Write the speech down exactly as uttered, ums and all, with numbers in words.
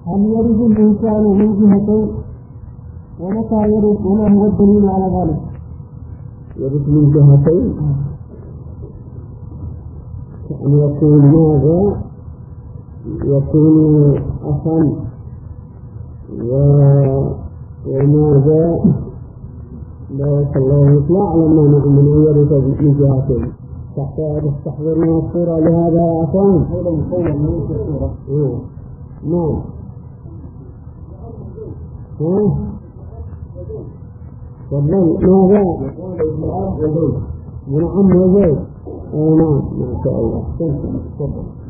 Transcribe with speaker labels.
Speaker 1: هل يرد الإنسان من جهتين ومتى يرد وما هو الدليل على ذلك؟
Speaker 2: يرد من جهتين أن يكون ماذا يكون أصلا وماذا لا الله يطلع لما نؤمن يرد من جهتين تستحضرون الصورة لهذا يا أخوان
Speaker 1: هذا مصور من الصورة
Speaker 2: نعم ها تفضل ماذا من عم وزيد نعم ما شاء الله تفضل